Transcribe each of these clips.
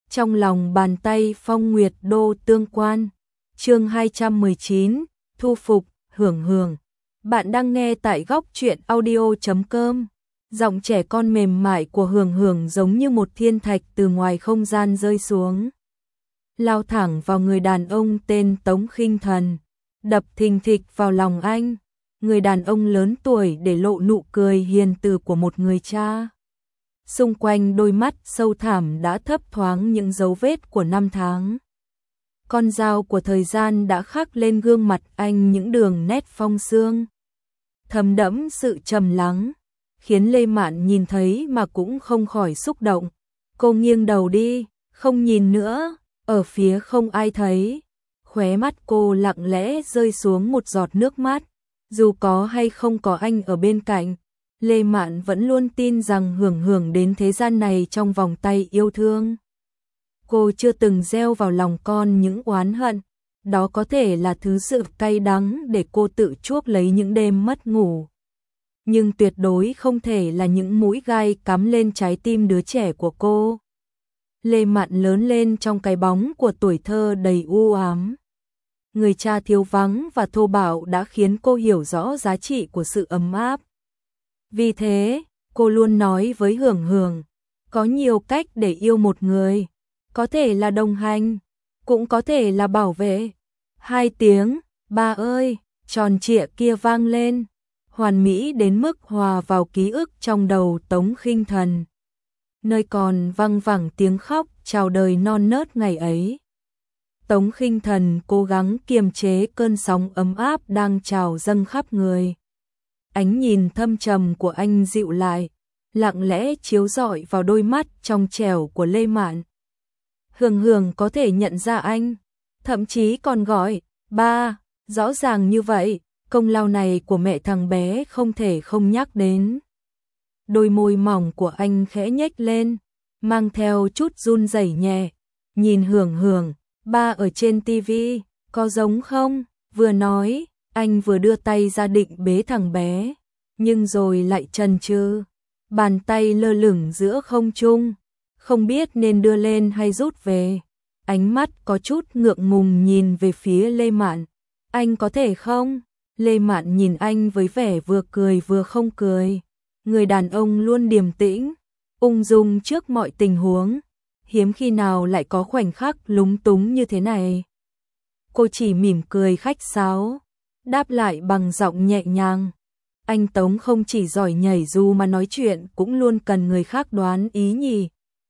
Trong lòng bàn tay Phong Nguyệt Đô tương quan. Chương 219, thu phục, hưởng hưởng. Bạn đang nghe tại góc truyện audio.com. Giọng trẻ con mềm mại của Hưởng Hưởng giống như một thiên thạch từ ngoài không gian rơi xuống, lao thẳng vào người đàn ông tên Tống Khinh Thần, đập thình thịch vào lòng anh. Người đàn ông lớn tuổi để lộ nụ cười hiền từ của một người cha. Xung quanh đôi mắt sâu thẳm đã thấp thoáng những dấu vết của năm tháng. Con dao của thời gian đã khắc lên gương mặt anh những đường nét phong sương, thấm đẫm sự trầm lắng, khiến Lê Mạn nhìn thấy mà cũng không khỏi xúc động. Cô nghiêng đầu đi, không nhìn nữa, ở phía không ai thấy. Khóe mắt cô lặng lẽ rơi xuống một giọt nước mắt. Dù có hay không có anh ở bên cạnh, Lê Mạn vẫn luôn tin rằng Hưởng Hưởng đến thế gian này trong vòng tay yêu thương. Cô chưa từng gieo vào lòng con những oán hận, đó có thể là thứ sự cay đắng để cô tự chuốc lấy những đêm mất ngủ. Nhưng tuyệt đối không thể là những mũi gai cắm lên trái tim đứa trẻ của cô. Lê Mạn lớn lên trong cái bóng của tuổi thơ đầy u ám. Người cha thiếu vắng và thô bạo đã khiến cô hiểu rõ giá trị của sự ấm áp. Vì thế, cô luôn nói với Hưởng Hưởng, có nhiều cách để yêu một người, có thể là đồng hành, cũng có thể là bảo vệ. Hai tiếng, ba ơi, tròn trịa kia vang lên, hoàn mỹ đến mức hòa vào ký ức trong đầu Tống Khinh Thần, nơi còn văng vẳng tiếng khóc chào đời non nớt ngày ấy. Tống Khinh Thần cố gắng kiềm chế cơn sóng ấm áp đang trào dâng khắp người. Ánh nhìn thâm trầm của anh dịu lại, lặng lẽ chiếu rọi vào đôi mắt trong trẻo của Lê Mạn. Hưởng Hưởng có thể nhận ra anh, thậm chí còn gọi ba. Rõ ràng như vậy, công lao này của mẹ thằng bé không thể không nhắc đến. Đôi môi mỏng của anh khẽ nhếch lên, mang theo chút run rẩy nhẹ. Nhìn Hưởng Hưởng, ba ở trên tivi, có giống không? Vừa nói, anh vừa đưa tay ra định bế thằng bé, nhưng rồi lại chần chừ. Bàn tay lơ lửng giữa không trung, không biết nên đưa lên hay rút về. Ánh mắt có chút ngượng ngùng nhìn về phía Lê Mạn. Anh có thể không? Lê Mạn nhìn anh với vẻ vừa cười vừa không cười. Người đàn ông luôn điềm tĩnh, ung dung trước mọi tình huống, hiếm khi nào lại có khoảnh khắc lúng túng như thế này. Cô chỉ mỉm cười khách sáo, đáp lại bằng giọng nhẹ nhàng. Anh Tống không chỉ giỏi nhảy dù mà nói chuyện cũng luôn cần người khác đoán ý nhỉ.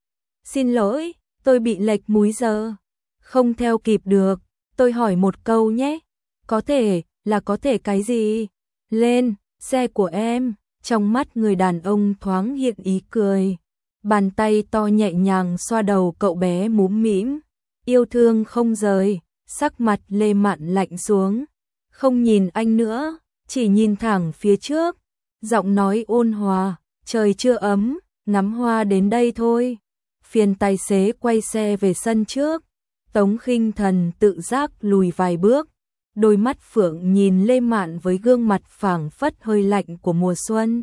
Xin lỗi, tôi bị lệch múi giờ, không theo kịp được, tôi hỏi một câu nhé. Có thể, là có thể cái gì? Lên, xe của em. Trong mắt người đàn ông thoáng hiện ý cười. Bàn tay to nhẹ nhàng xoa đầu cậu bé múm mĩm, yêu thương không rời. Sắc mặt Lê Mạn lạnh xuống, không nhìn anh nữa, chỉ nhìn thẳng phía trước. Giọng nói ôn hòa, trời chưa ấm, ngắm hoa đến đây thôi. Phiền tài xế quay xe về sân trước. Tống Khinh Thần tự giác lùi vài bước, đôi mắt phượng nhìn Lê Mạn với gương mặt phảng phất hơi lạnh của mùa xuân.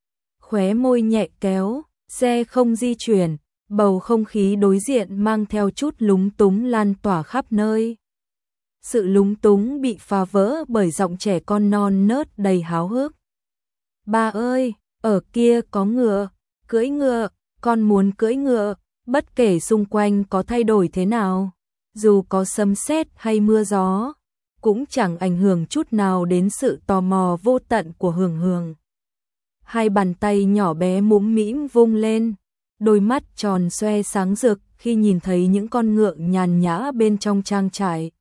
Khóe môi nhẹ kéo, xe không di chuyển, bầu không khí đối diện mang theo chút lúng túng lan tỏa khắp nơi. Sự lúng túng bị phá vỡ bởi giọng trẻ con non nớt đầy háo hức. Ba ơi, ở kia có ngựa, cưỡi ngựa, con muốn cưỡi ngựa, bất kể xung quanh có thay đổi thế nào, dù có sấm sét hay mưa gió, cũng chẳng ảnh hưởng chút nào đến sự tò mò vô tận của Hưởng Hưởng. Hai bàn tay nhỏ bé mũm mĩm vung lên, đôi mắt tròn xoe sáng rực khi nhìn thấy những con ngựa nhàn nhã bên trong trang trại.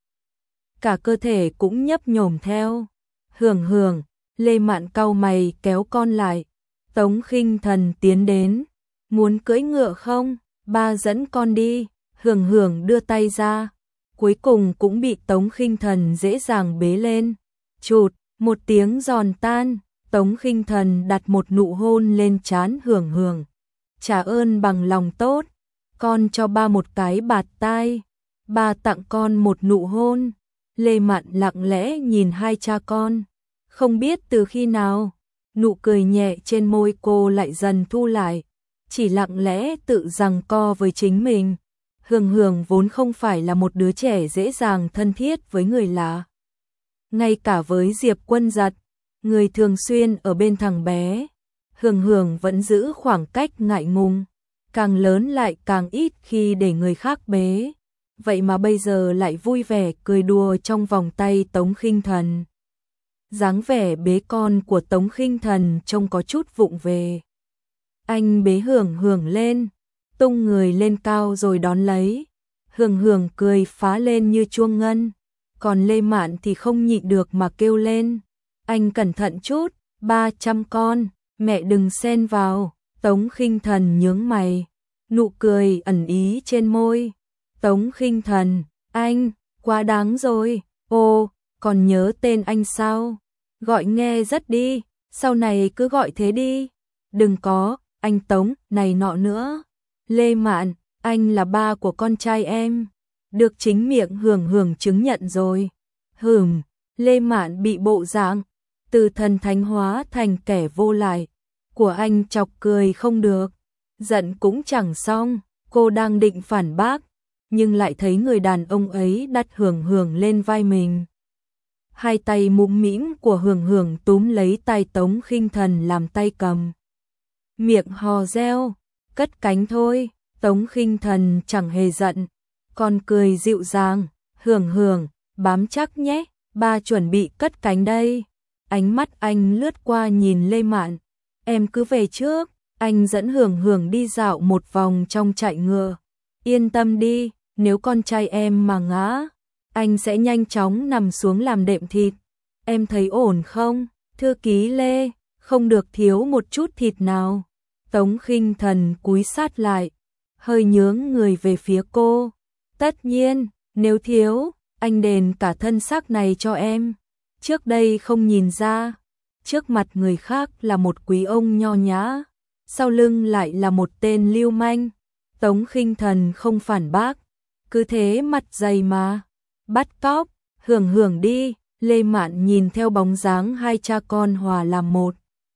Cả cơ thể cũng nhấp nhổm theo. Hưởng Hưởng, Lê Mạn cau mày kéo con lại. Tống Khinh Thần tiến đến. Muốn cưỡi ngựa không? Ba dẫn con đi. Hưởng Hưởng đưa tay ra, cuối cùng cũng bị Tống Khinh Thần dễ dàng bế lên. Chụt, một tiếng giòn tan, Tống Khinh Thần đặt một nụ hôn lên trán Hưởng Hưởng. Trả ơn bằng lòng tốt, con cho ba một cái bạt tai, ba tặng con một nụ hôn. Lê Mạn lặng lẽ nhìn hai cha con, không biết từ khi nào, nụ cười nhẹ trên môi cô lại dần thu lại, chỉ lặng lẽ tự giằng co với chính mình. Hường Hường vốn không phải là một đứa trẻ dễ dàng thân thiết với người lạ. Ngay cả với Diệp Quân Giật, người thường xuyên ở bên thằng bé, Hường Hường vẫn giữ khoảng cách ngại ngùng, càng lớn lại càng ít khi để người khác bế. Vậy mà bây giờ lại vui vẻ cười đùa trong vòng tay Tống Khinh Thần. Dáng vẻ bế con của Tống Khinh Thần trông có chút vụng về. Anh bế Hường Hường lên, tung người lên cao rồi đón lấy. Hường Hường cười phá lên như chuông ngân, còn Lê Mạn thì không nhịn được mà kêu lên. Anh cẩn thận chút, 300 con, mẹ đừng xen vào. Tống Khinh Thần nhướng mày, nụ cười ẩn ý trên môi. Tống Khinh Thần, anh, quá đáng rồi, ô, còn nhớ tên anh sao? Gọi nghe rất đi, sau này cứ gọi thế đi. Đừng có, anh Tống, này nọ nữa. Lê Mạn, anh là ba của con trai em. Được chính miệng Hường Hường chứng nhận rồi. Lê Mạn bị bộ dạng từ thần thánh hóa thành kẻ vô lại của anh chọc cười không được. Giận cũng chẳng xong, cô đang định phản bác, nhưng lại thấy người đàn ông ấy đặt Hường Hường lên vai mình. Hai tay mũm mĩm của Hường Hường túm lấy tay Tống Khinh Thần làm tay cầm. Miệng hò reo, cất cánh thôi. Tống Khinh Thần chẳng hề giận, còn cười dịu dàng. Hường Hường, bám chắc nhé, ba chuẩn bị cất cánh đây. Ánh mắt anh lướt qua nhìn Lê Mạn. Em cứ về trước, anh dẫn Hường Hường đi dạo một vòng trong trại ngựa. Yên tâm đi, nếu con trai em mà ngã, anh sẽ nhanh chóng nằm xuống làm đệm thịt. Em thấy ổn không, thư ký Lê, không được thiếu một chút thịt nào. Tống Khinh Thần cúi sát lại, hơi nhướng người về phía cô. Tất nhiên, nếu thiếu, anh đền cả thân xác này cho em. Trước đây không nhìn ra, trước mặt người khác là một quý ông nho nhã, sau lưng lại là một tên lưu manh. Tống Khinh Thần không phản bác, cứ thế mặt dày mà. Bắt cóc, Hường Hường đi. Lê Mạn nhìn theo bóng dáng hai cha con hòa làm một,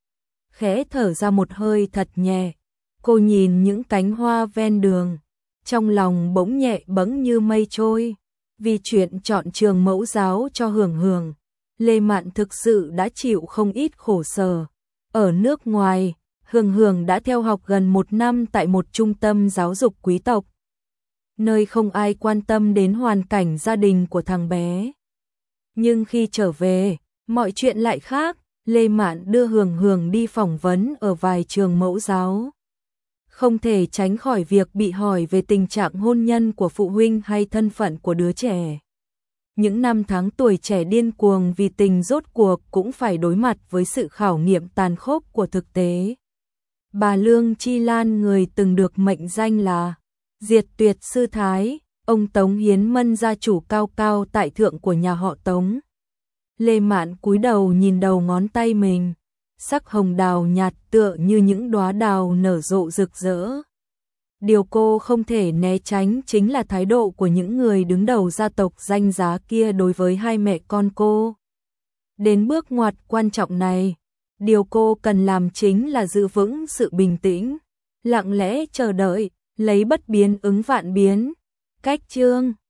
khẽ thở ra một hơi thật nhẹ. Cô nhìn những cánh hoa ven đường, trong lòng bỗng nhẹ bẫng như mây trôi. Vì chuyện chọn trường mẫu giáo cho Hường Hường, Lê Mạn thực sự đã chịu không ít khổ sở. Ở nước ngoài, Hường Hường đã theo học gần 1 năm tại một trung tâm giáo dục quý tộc, nơi không ai quan tâm đến hoàn cảnh gia đình của thằng bé. Nhưng khi trở về, mọi chuyện lại khác. Lê Mạn đưa Hường Hường đi phỏng vấn ở vài trường mẫu giáo. Không thể tránh khỏi việc bị hỏi về tình trạng hôn nhân của phụ huynh hay thân phận của đứa trẻ. Những năm tháng tuổi trẻ điên cuồng vì tình rốt cuộc cũng phải đối mặt với sự khảo nghiệm tàn khốc của thực tế. Bà Lương Chi Lan, người từng được mệnh danh là diệt tuyệt sư thái, ông Tống Hiến Mân, gia chủ cao cao tại thượng của nhà họ Tống. Lê Mạn cúi đầu nhìn đầu ngón tay mình, sắc hồng đào nhạt tựa như những đóa đào nở rộ rực rỡ. Điều cô không thể né tránh chính là thái độ của những người đứng đầu gia tộc danh giá kia đối với hai mẹ con cô. Đến bước ngoặt quan trọng này, điều cô cần làm chính là giữ vững sự bình tĩnh, lặng lẽ chờ đợi, lấy bất biến ứng vạn biến. Cách chương